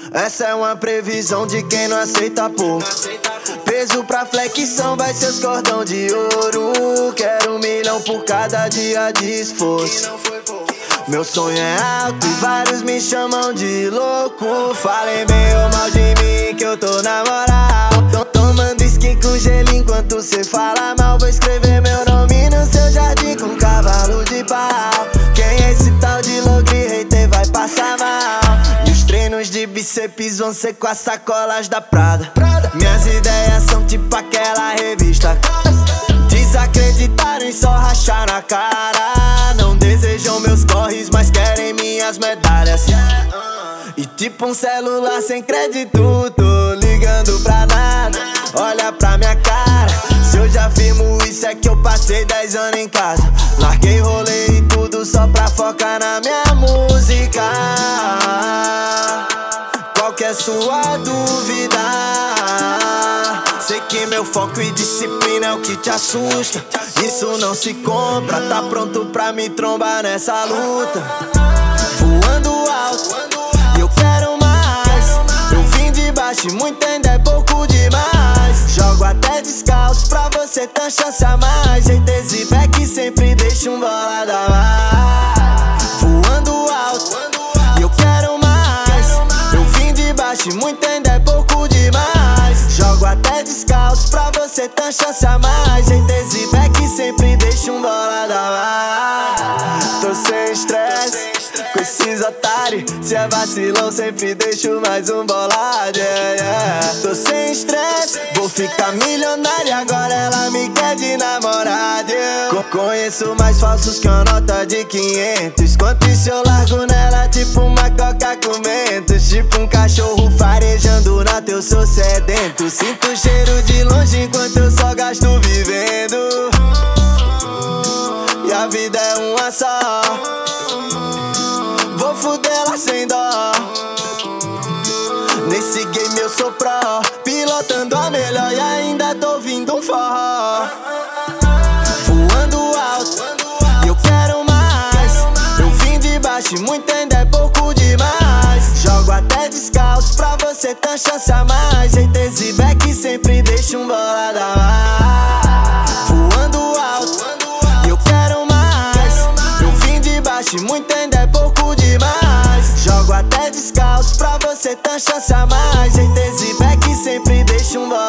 Essa é uma previsão de quem não aceita pouco. Peso pra flexão vai ser os cordão de ouro. Quero 1 milhão por cada dia de esforço. Meu sonho é alto e vários me chamam de louco. Falem bem ou mal de mim que eu tô na moral. Tomando skin com gelo enquanto cê fala mal. Vou escrever meu nome no seu jardim com cavalo de pau. Quem é esse tal de logre? Hater vai passar mal. E os treinos de bíceps vão ser com as sacolas da Prada. Minhas ideias são tipo aquela revista. Desacreditaram e só rachar na cara. Não desejam meus corres, mas querem minhas medalhas. E tipo um celular sem crédito, tô ligando pra nada. Olha pra minha cara, se eu já firmo isso é que eu passei 10 anos em casa. Larguei rolê e tudo só pra focar na minha música. Qual que é sua dúvida? Sei que meu foco e disciplina é o que te assusta. Isso não se compra, tá pronto pra me trombar nessa luta. Voando alto, eu quero mais. Eu vim de baixo e muito ainda é pouco demais. Jogo até descalço pra você ter chance a mais. Haters e back sempre deixa um bolado a mais. Voando alto, eu quero mais. Eu vim de baixo e muito ainda é pouco demais. Jogo até descalço pra você ter chance a mais. Haters e back sempre deixa um bolado a mais. Tô sem estresse com esses otários. Se é vacilão sempre deixo mais um bolado, Tô sem estresse, vou ficar milionário. Agora ela me quer de namorada, Conheço mais falsos que uma nota de 500. Quanto isso eu largo nela tipo uma coca com mentos. Tipo um cachorro farejando na teu sou sedento. Sinto o cheiro de longe enquanto eu só gasto vivendo. E a vida é uma só. Vou fudê-la sem dó. Nesse game eu sou pró, pilotando a melhor e ainda tô ouvindo um forró. Voando alto, eu quero mais. Eu vim de baixo e muito ainda é pouco demais. Jogo até descalço pra você ter chance a mais. Haters e back sempre deixa um bolado a mais. Voando alto, eu quero mais. Eu vim de baixo e muito ainda é pouco demais. Jogo até descalço pra você ter chance a mais. Haters e back sempre deixa um bolado.